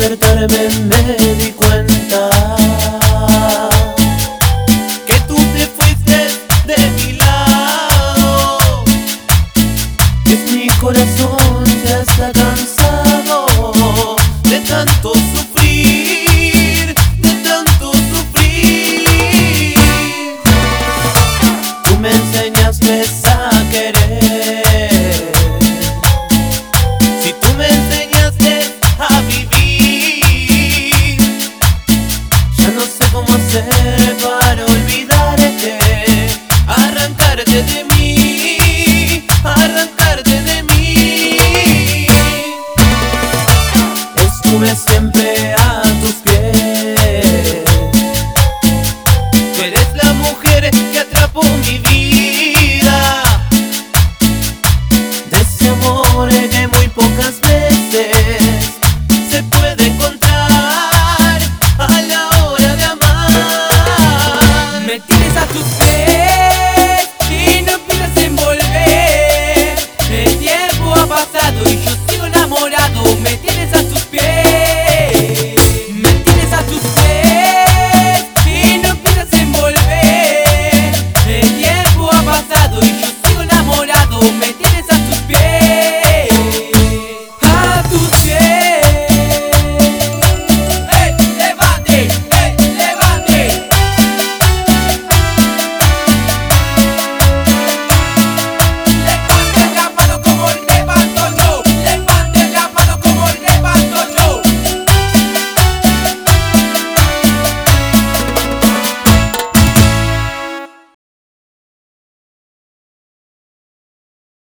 despertarme me di cuenta que tú te fuiste de mi lado. Es mi corazón ya está cansado de tanto sufrir, de tanto sufrir. Tú me enseñaste a querer, si tú me enseñaste a vivir, ya no sé cómo hacer para olvidarte, arrancarte de mí, arrancarte de mí. Estuve siempre a tus pies, tú eres la mujer que atrapó mi vida, de ese amor que muy pocas